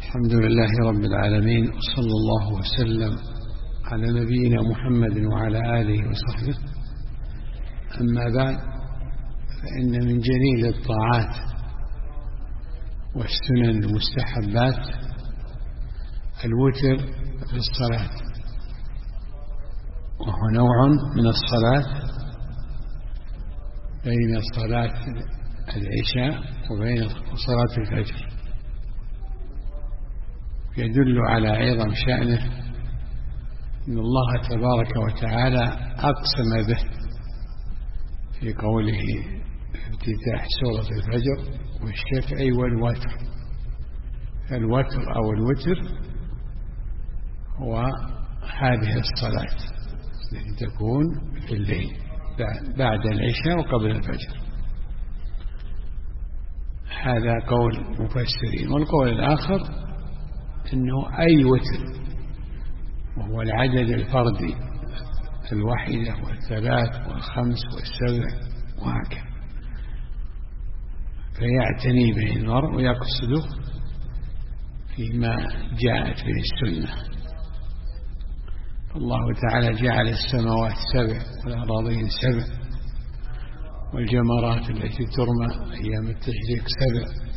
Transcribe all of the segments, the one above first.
الحمد لله رب العالمين، وصلى الله وسلم على نبينا محمد وعلى آله وصحبه. أما بعد، فإن من جليل الطاعات والسنن المستحبات الوتر في الصلاة، وهو نوع من الصلاة بين صلاة العشاء وبين صلاة الفجر، يدل على عظم شأنه، إن الله تبارك وتعالى أقسم به في قوله افتتاح سورة الفجر والشفع والوتر. الوتر أو الوتر هو هذه الصلاة التي تكون في الليل بعد العشاء وقبل الفجر. هذا قول مفسرين. والقول الآخر أنه أي وتر، وهو العدد الفردي، الواحدة والثلاث والخمس والسبع وهكذا، فيعتني به المرء ويقصده فيما جاءت به السنة. الله تعالى جعل السماوات سبع والأراضين سبع والجمرات التي ترمى أيام التشريق سبع،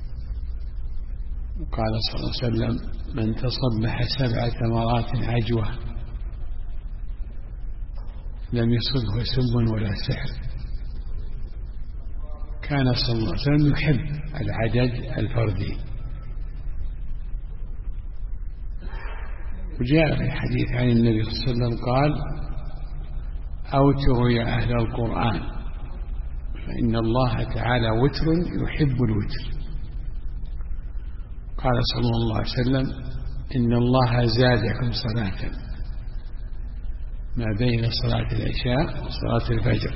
وقال صلى الله عليه وسلم: من تصبح 7 مرات عجوة لم يصبه سم ولا سحر. كان صلى الله عليه وسلم يحب العدد الفردي. وجاء في الحديث عن النبي صلى الله عليه وسلم قال: أوتروا يا أهل القرآن، فإن الله تعالى وتر يحب الوتر. قال صلى الله عليه وسلم: إن الله زادكم صلاة ما بين صلاة العشاء وصلاة الفجر،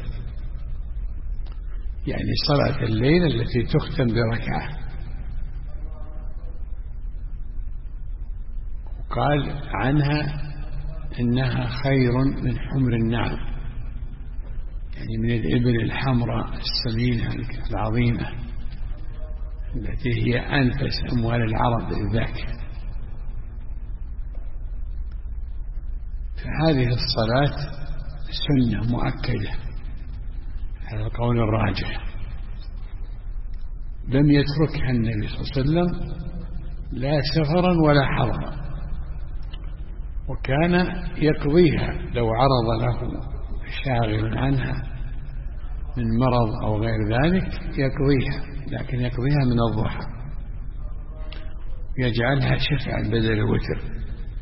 يعني صلاة الليل التي تختم بركعة. وقال عنها إنها خير من حمر النعم، يعني من الإبل الحمراء السمينة العظيمة التي هي أنفس أموال العرب ذاك. فهذه الصلاة سنة مؤكدة على القول الراجح، لم يتركها النبي صلى الله عليه وسلم لا سفرا ولا حضرا، وكان يقضيها لو عرض له شاغل عنها من مرض أو غير ذلك يقضيها، لكن يقضيها من الضحى، يجعلها شفعا بدل الوتر.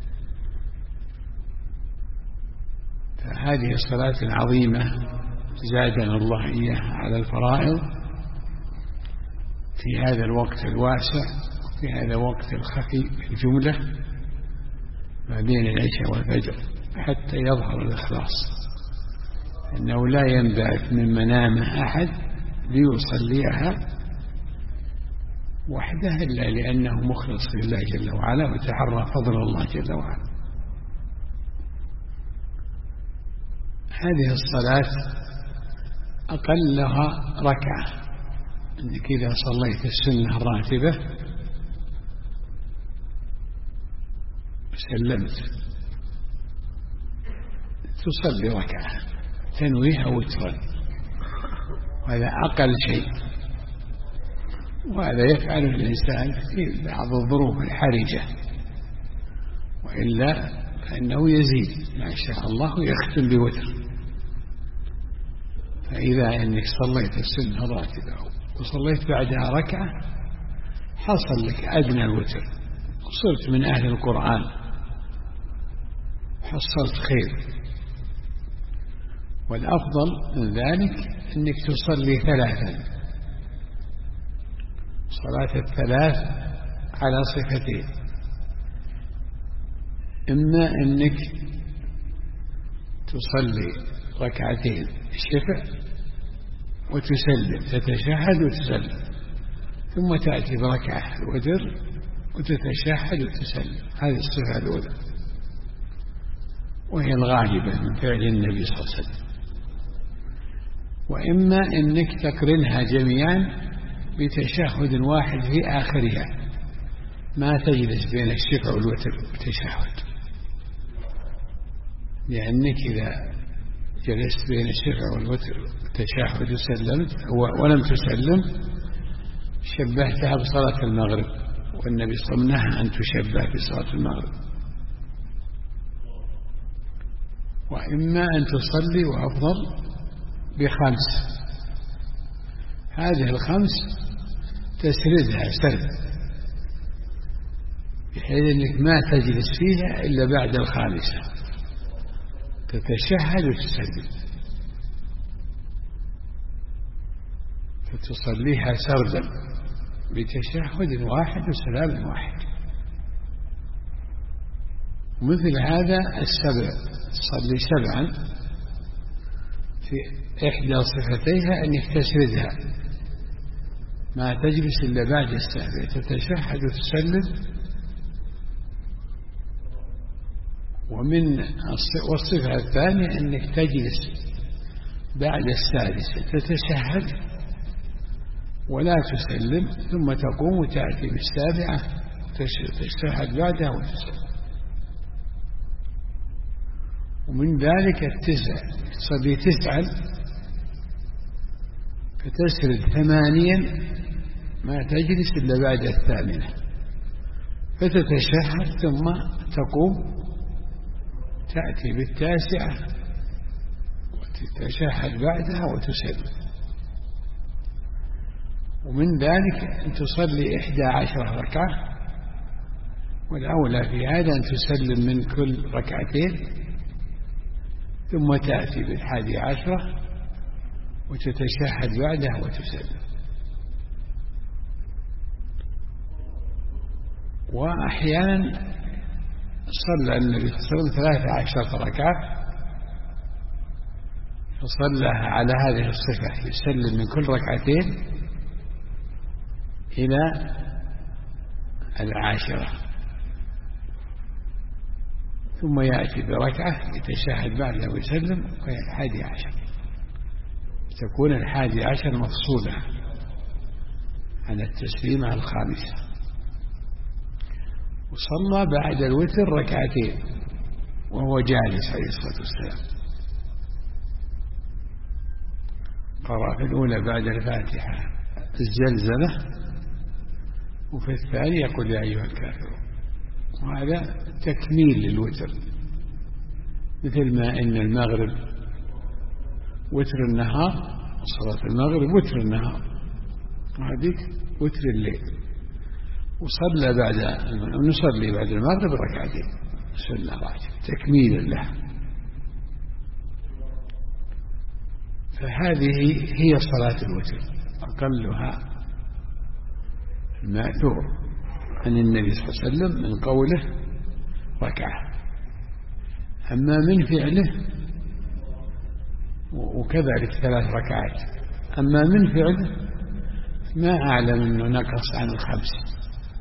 فهذه الصلاة العظيمة زادنا الله إياها على الفرائض في هذا الوقت الواسع، في هذا الوقت الخفي الجملة ما بين العشاء والفجر، حتى يظهر الإخلاص، إنه لا ينبعث من منامه أحد ليصليها وحده إلا لأنه مخلص لله جل وعلا وتحرى فضل الله جل وعلا. هذه الصلاة أقلها ركعة، أنك إذا صليت السنة الراتبة سلمت تصلي ركعة تنويها وترا، وهذا أقل شيء، وهذا يفعل الإنسان في بعض الظروف الحرجة، وإلا فإنه يزيد ما شاء الله ويختم بوتر. فإذا أنك صليت السنة الراتبة وصليت بعدها ركعة حصل لك أدنى الوتر، وصرت من أهل القرآن، حصلت خير. والأفضل من ذلك أنك تصلي 3، صلاة الثلاث على صفتين: إما أنك تصلي ركعتين الشفع وتسلم، تتشهد وتسلم، ثم تأتي بركعة الوتر وتتشهد وتسلم. هذه الصفة الأولى، وهي الغالبة من فعل النبي صلى الله عليه وسلم. وإما أنك تقرنها جميعا بتشهد واحد في آخرها، ما تجلس بين الشفع والوتر بتشهد، لأنك إذا جلست بين الشفع والوتر تشهد وسلمت ولم تسلم شبهتها بصلاة المغرب، والنبي صلى الله عليه وسلم نهى أن تشبه بصلاة المغرب. وإما أن تصلي وأفضل ب5، هذه ال5 تسردها سرد بحيث أنك ما تجلس فيها إلا بعد ال5 تتشهد وتسلم، فتصليها سردا بتشهد واحد وسلام واحد. ومثل هذا ال7 تصلي 7 في إحدى صفتيها أنك تسردها، ما تجلس إلا بعد السابع تتشهد وتسلم. والصفة الثانية أنك تجلس بعد السادسة تتشهد ولا تسلم، ثم تقوم وتأتي بالسابعة تشهد بعدها وتسلم. ومن ذلك 9 تصلي 9 فتسرد 8 ما تجلس إلا بعد 8 فتتشهد ثم تقوم تأتي بال9 وتتشهد بعدها وتسلم. ومن ذلك أن تصلي 11 ركعة، والأولى في هذا أن تسلم من كل ركعتين ثم تأتي بال11 وتتشهد بعدها وتسلم. وأحيانا صلى النبي صلى الله عليه وسلم 13 ركعة فصلىها على هذه الصفة، يسلم من كل ركعتين إلى 10 ثم يأتي بركعة يتشهد بعدها ويسلم وهي 11، تكون 11 مفصولة عن التسليمة 5. وصلى بعد الوتر 2 ركعتين وهو جالس عليه الصلاة والسلام، قرأ في الأولى بعد الفاتحة الزلزلة، وفي الثاني يقول يا أيها الكافرون، وهذا تكميل للوتر، مثل ما إن المغرب وتر النهار، صلاة المغرب وتر النهار وهذيك وتر الليل. ونصلي بعد المغرب 2 ركعتين سنة راتب تكميلا له. فهذه هي صلاة الوتر، أقلها المأثور عن النبي صلى الله عليه وسلم من قوله 1 ركعة. أما من فعله وكذلك 3 ركعات، أما من فعله ما أعلم أنه نقص عن 5.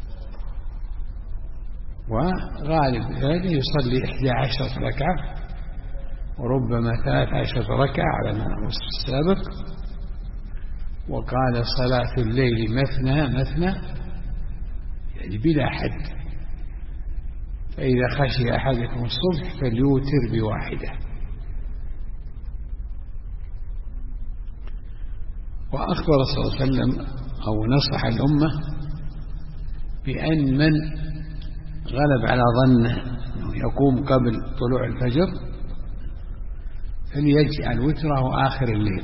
وغالب هذا يصلي 11 ركعة وربما 13 ركعة على ما هو السابق. وقال صلاة الليل مثنى يعني بلا حد، فإذا خشي أحدكم الصبح فليوتر ب1. وأخبر صلى الله عليه وسلم أو نصح الأمة بأن من غلب على ظنه أنه يقوم قبل طلوع الفجر فليجعل وتره آخر الليل،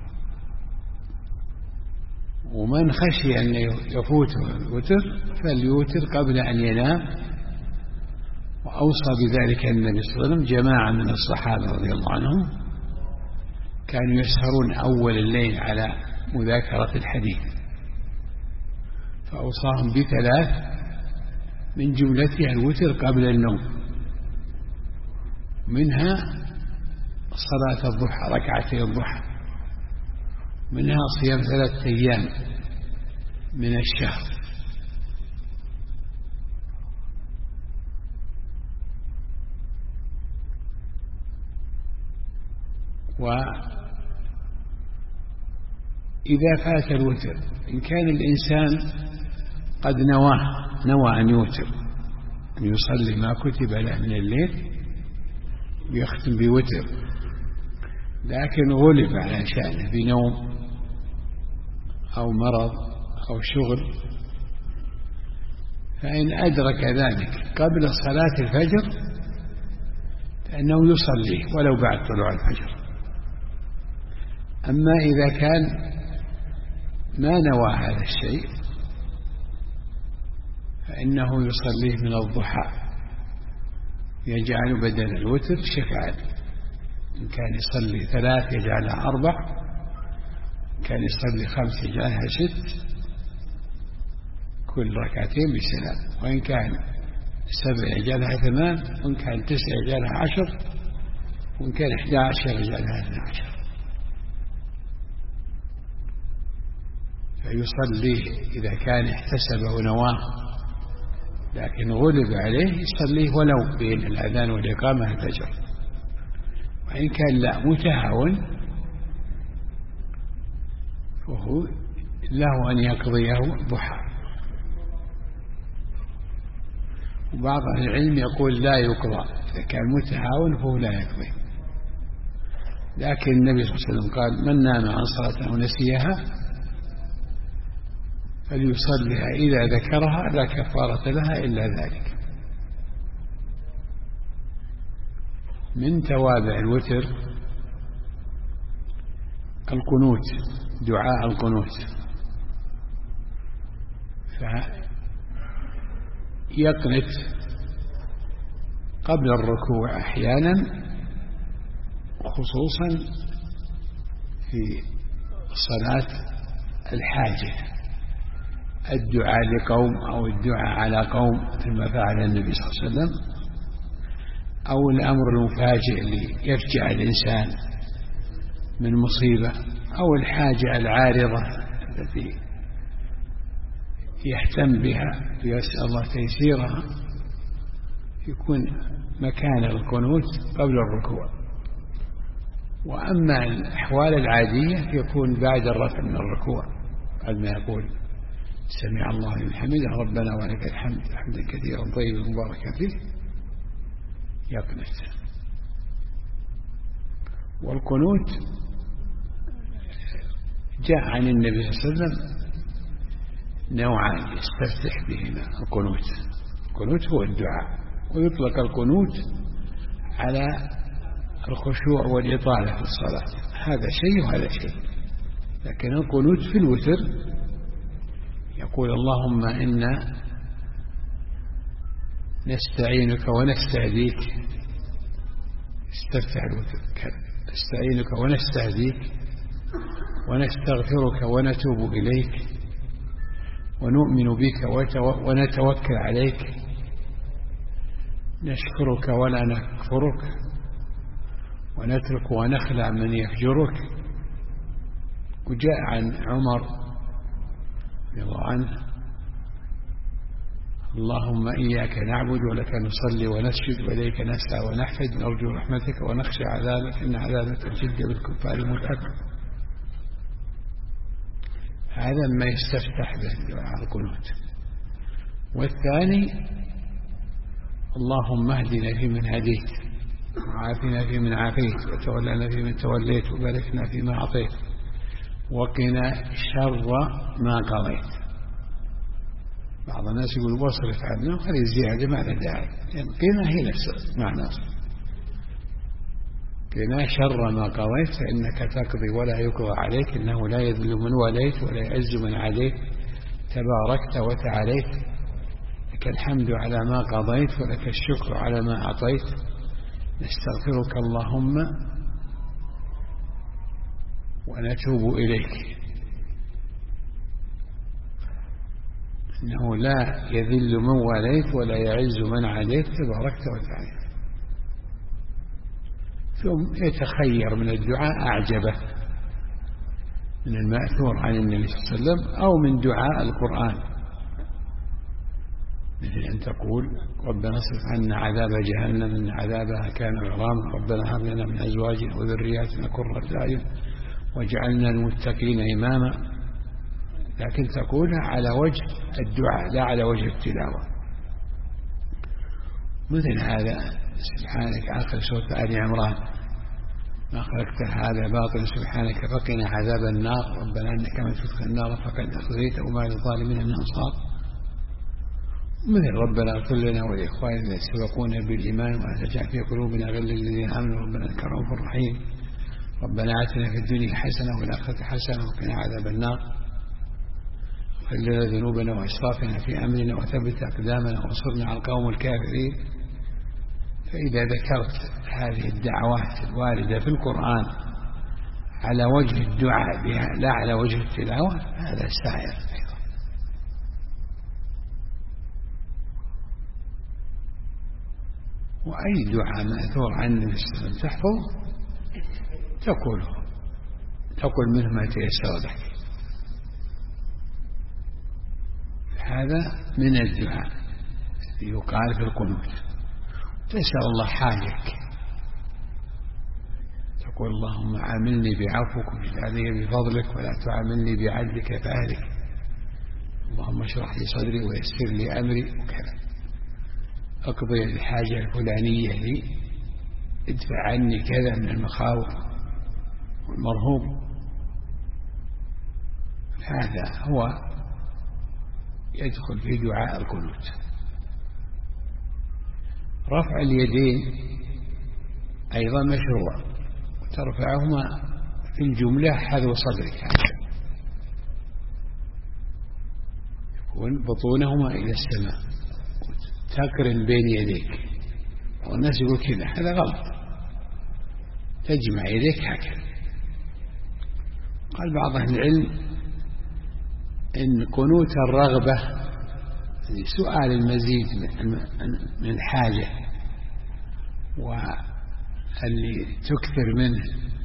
ومن خشي أن يفوته الوتر فليوتر قبل أن ينام. وأوصى بذلك النبي صلى الله عليه وسلم جماعة من الصحابة رضي الله عنهم كانوا يسهرون أول الليل على مذاكرة الحديث، فأوصاهم ب3 من جملتها الوتر قبل النوم، منها صلاة الضحى 2 ركعتي الضحى، منها صيام 3 أيام من الشهر. وإذا فات الوتر إن كان الإنسان قد نواه نوى أن يوتر، أن يصلي ما كتب له من الليل ويختم بوتر، لكن غلب على شأنه بنوم أو مرض أو شغل، فإن أدرك ذلك قبل صلاة الفجر فإنه يصليه ولو بعد طلوع الفجر. أما إذا كان ما نوى هذا الشيء فإنه يصليه من الضحى، يجعل بدل الوتر شفعا، إن كان يصلي 3 يجعلها 4، إن كان يصلي 5 يجعلها 6، كل ركعتين بسلام، وإن كان 7 يجعلها 8، وإن كان 9 يجعلها 10، وإن كان 11 يجعلها 12. فيصليه إذا كان احتسب ونواه لكن غلب عليه يصليه ولو بين الأذان والإقامة الفجر. وإن كان لا متهاون فهو له أن يقضيه الضحى. وبعض أهل العلم يقول لا يقضى، إذا كان متهاون فهو لا يقضي، لكن النبي صلى الله عليه وسلم قال من نام عن صلاة أو نسيها فليصليها إذا ذكرها لا كفارة لها إلا ذلك. من توابع الوتر القنوت، دعاء القنوت، فيقنت قبل الركوع أحيانا، خصوصا في صلاة الحاجة، الدعاء لقوم أو الدعاء على قوم كما فعل النبي صلى الله عليه وسلم، أو الأمر المفاجئ ليفجع الإنسان من مصيبة، أو الحاجة العارضة التي يهتم بها ويسأل الله تيسيرها، يكون مكان القنوت قبل الركوع. وأما الأحوال العادية يكون بعد الرفع من الركوع، بعد ما يقول سمع الله لمن حمده ربنا ولك الحمد حمدا كثيرا طيبا مباركا فيه يقنت. والقنوت جاء عن النبي صلى الله عليه وسلم نوعان يستفتح بهما القنوت. القنوت هو الدعاء، ويطلق القنوت على الخشوع والإطالة في الصلاة، هذا شيء وهذا شيء. لكن القنوت في الوتر يقول اللهم إنا نستعينك ونستهديك، استفتح الوتر، نستعينك ونستهديك ونستغفرك ونتوب إليك ونؤمن بك ونتوكل عليك، نشكرك ولا نكفرك، ونترك ونخلع من يفجرك. وجاء عن عمر رضي الله عنه اللهم إياك نعبد ولك نصلي ونسجد وإليك نسعى ونحفد نرجو رحمتك ونخشى عذابك إن عذابك الجد بالكفار ملحق. هذا ما يستفتح به دعاء القنوت. والثاني اللهم اهدنا فيمن هديت وعافنا فيمن عافيت وتولنا فيمن توليت وباركنا فيما أعطيت وقنا شر ما قضيت. بعض الناس يقول واصرف عنا، هذه زيادة ما لها داعي، يعني قنا هي نفس معنى قنا شر ما قضيت فإنك تقضي ولا يقضى عليك إنه لا يذل من وليت ولا يعز من عليك تباركت وتعاليت، لك الحمد على ما قضيت ولك الشكر على ما أعطيت، نستغفرك اللهم ونتوب إليك، إنه لا يذل من واليت ولا يعز من عاديت تباركت وتعاليت. ثم يتخير من الدعاء أعجبه من المأثور عن النبي صلى الله عليه وسلم أو من دعاء القرآن، مثل أن تقول ربنا اصرف عنا عذاب جهنم إن عذابها كان غراما ربنا هب لنا من أزواجنا وذرياتنا قرة أعين واجعلنا المتقين إماما. لكن تقولها على وجه الدعاء لا على وجه التلاوة. مثل هذا سبحانك آخر سورة آل عمران ما خلقت هذا باطل سبحانك فقنا عذاب النار ربنا إنك من تدخل النار فقد أخزيته وما للظالمين من أنصار. مثل ربنا اغفر لنا ولإخواننا الذين سبقونا بالإيمان ولا تجعل في قلوبنا غلا للذين آمنوا ربنا إنك رؤوف رحيم ربنا آتنا في الدنيا حسنة وفي الآخرة حسنة وقنا عذاب النار اغفر لنا ذنوبنا وإسرافنا في أمرنا وثبت أقدامنا وانصرنا على القوم الكافرين. فإذا ذكرت هذه الدعوات الواردة في القرآن على وجه الدعاء بها لا على وجه التلاوة هذا سائر. وأي دعاء مأثور عن النبي صلى الله عليه وسلم تحفظ تقول منه ما تيسر لك. هذا من الدعاء يقال في القنوت. تسأل الله حاجك تقول اللهم عاملني بعفوك وجعلني بفضلك ولا تعاملني بعدلك فأهلك اللهم اشرح لي صدري ويسر لي أمري وكذا أقضي الحاجة الفلانية لي ادفع عني كذا من المخاوف والمرهوب. هذا هو يدخل في دعاء القنوت. رفع اليدين أيضا مشروع وترفعهما في الجملة حذو صدرك يكون بطونهما إلى السماء تقرن بين يديك. والناس يقول كذا هذا غلط تجمع يديك هكذا. قال بعض أهل العلم إن قنوت الرغبة سؤال المزيد من حاجة واللي تكثر منه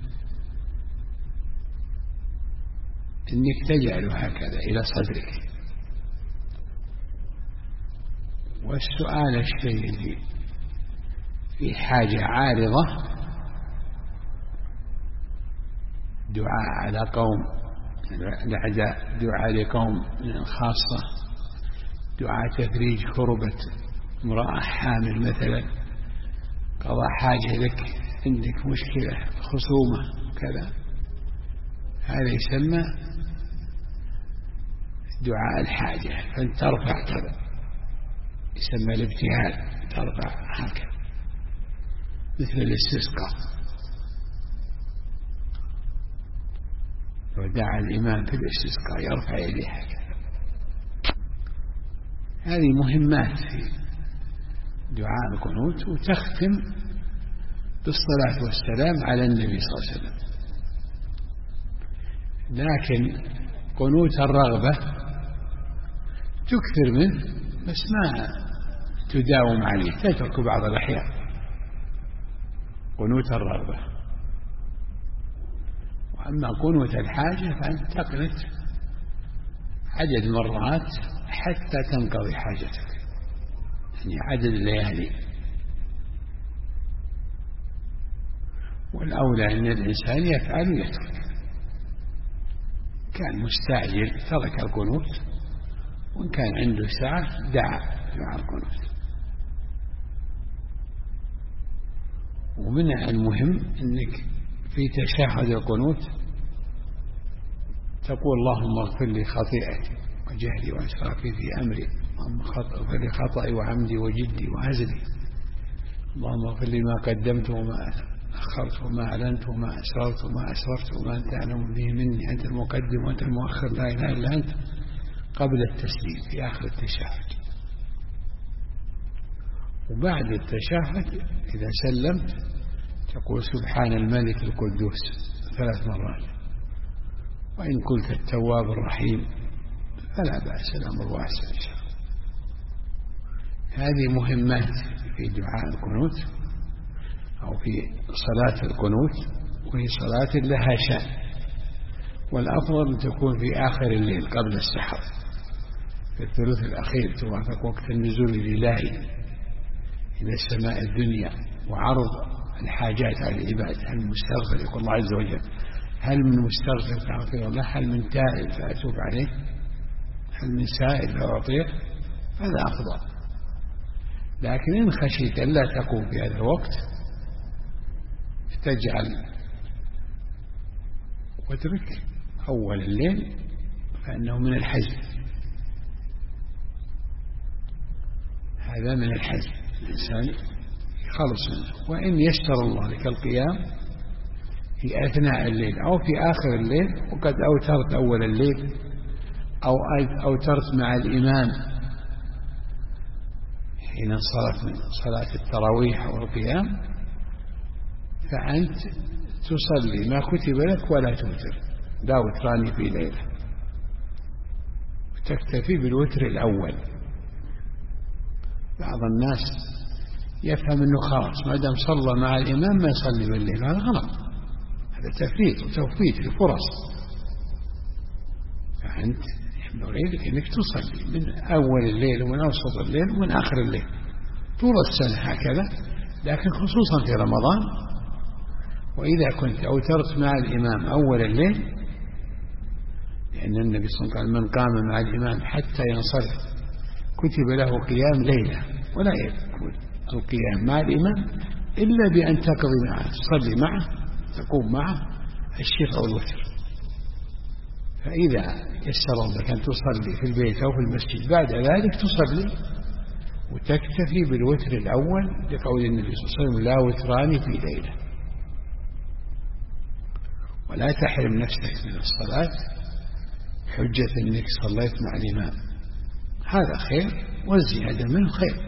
إنك تجعل هكذا إلى صدرك. والسؤال الشيء اللي في حاجة عارضة دعاء على قوم دعاء لقوم خاصة دعاء تفريج كربة امرأة حامل مثلا قضاء حاجة لك عندك مشكلة خصومة كذا هذا يسمى دعاء الحاجة فانت ترفع كذا يسمى الابتهال ترفع هكذا مثل الاستسقاء. ودعا الإمام في الاستسقاء يرفع يديه هكذا. هذه مهمات في دعاء القنوت. وتختم بالصلاة والسلام على النبي صلى الله عليه وسلم. لكن قنوت الرغبة تكثر منه بس ما تداوم عليه تترك بعض الأحيان. قنوت الرغبة. وأما قنوت الحاجة فأنت تقنت عدد مرات حتى تنقضي حاجتك يعني عدد الليالي. والأولى أن الإنسان يفعل ويترك. كان مستعجل ترك القنوت وإن كان عنده ساعة دعا مع القنوت. ومن المهم أنك في تشهد القنوت تقول اللهم اغفر لي خطيئتي وجهلي وإسرافي في أمري اللهم اغفر لي خطئي وعمدي وجدي وهزلي اللهم اغفر لي ما قدمت وما أخرت وما أعلنت وما أسررت وما أسرفت وما أنت أعلم به مني أنت المقدم وأنت المؤخر لا إله إلا أنت قبل التسليم في آخر التشهد. وبعد التشهد إذا سلمت تقول سبحان الملك القدوس 3 مرات. وإن قلت التواب الرحيم فلا بأس الأمر واسع إن شاء الله. هذه مهمات في دعاء القنوت أو في صلاة القنوت. وهي صلاة لها شأن. والأفضل أن تكون في آخر الليل قبل السحر في الثلث الأخير توافق وقت النزول الإلهي إلى السماء الدنيا وعرض الحاجات على العباد. هل من مستغفر يقول الله عز وجل هل من مستغفر فأغفر الله هل من تائب فأتوب عليه من سائل أعطيه هذا أفضل. لكن إن خشيت أن لا تقوم في هذا الوقت تجعل واترك أول الليل، فإنه من الحزم، هذا من الحزم، الإنسان يخلص منه. وإن يسر الله لك القيام في أثناء الليل أو في آخر الليل، وقد أوترت أول الليل أو أوترت مع الإمام حين انصرف من صلاة التراويح أو القيام، فأنت تصلي ما كتب لك ولا توتر، لا وتران في ليلة، وتكتفي بالوتر الأول. بعض الناس يفهم أنه خلاص ما دام صلى مع الإمام ما يصلي بالليل، هذا غلط، هذا تفريط وتوفيت الفرص. فأنت ينبغي لك أنك تصلي من أول الليل ومن أوسط الليل ومن آخر الليل طول السنة هكذا، لكن خصوصا في رمضان. وإذا كنت أوترت مع الإمام أول الليل، لأن النبي صلى الله عليه وسلم من قام مع الإمام حتى ينصرف كتب له قيام ليلة، ولا يكون القيام مع الإمام إلا بأن تقضي معه، تصلي معه، تقوم معه الشفع والوتر. فإذا يسر لك أن تصلي في البيت أو في المسجد بعد ذلك تصلي وتكتفي بالوتر الأول، لقول النبي صلى الله عليه وسلم لا وتران في ليلة. ولا تحرم نفسك من الصلاة حجة أنك صليت مع الإمام، هذا خير والزيادة منه خير،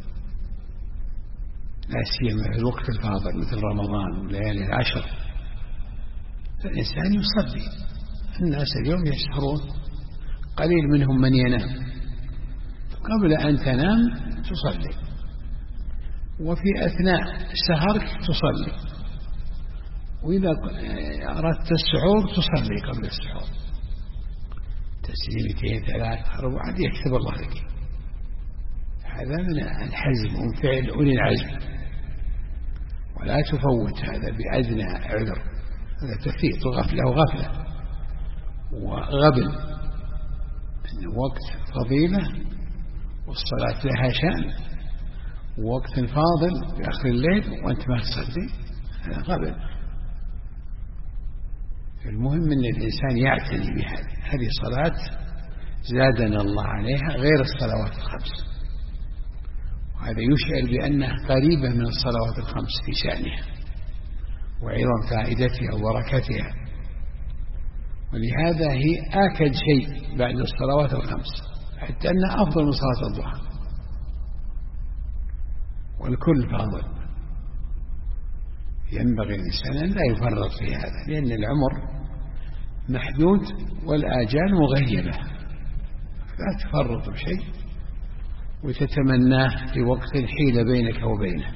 لا سيما في الوقت الفاضل مثل رمضان وليالي العشر، فالإنسان يصلي. الناس اليوم يسهرون، قليل منهم من ينام، قبل أن تنام تصلي، وفي أثناء سهرك تصلي، وإذا أردت السحور تصلي قبل السحور، تسليمتين 3 4 يكتب الله لك. هذا من الحزم ومن فعل أولي العزم، ولا تفوت هذا بأدنى عذر، هذا تفريط وغفلة وغبن. إن وقت فضيلة والصلاة لها شأن، ووقت فاضل في آخر الليل وأنت ما تصلي، هذا غبن. المهم أن الإنسان يعتني بهذه، هذه صلاة زادنا الله عليها غير الصلوات الخمس، وهذا يشعر بأنها قريبة من الصلوات الخمس في شأنها وعظم فائدتها وبركتها، ولهذا هي آكد شيء بعد الصلوات الخمس، حتى أنها أفضل من صلاة الضحى، والكل فاضل. ينبغي الإنسان أن لا يفرط في هذا، لأن العمر محدود والآجال مغيبة، لا تفرط بشيء وتتمناه في وقت حيل بينك وبينه.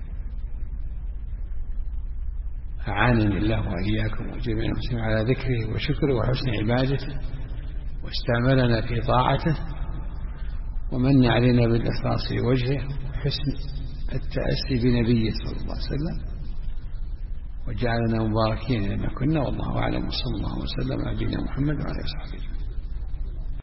أعانني الله وإياكم وجميع المسلمين على ذكره وشكره وحسن عبادته، واستعملنا في طاعته، ومن علينا بالإخلاص لوجهه وحسن التأسي بنبيه صلى الله عليه وسلم، وجعلنا مباركين لما كنا. والله أعلم، وصلى الله وسلم على نبينا محمد وعلى آله وصحبه.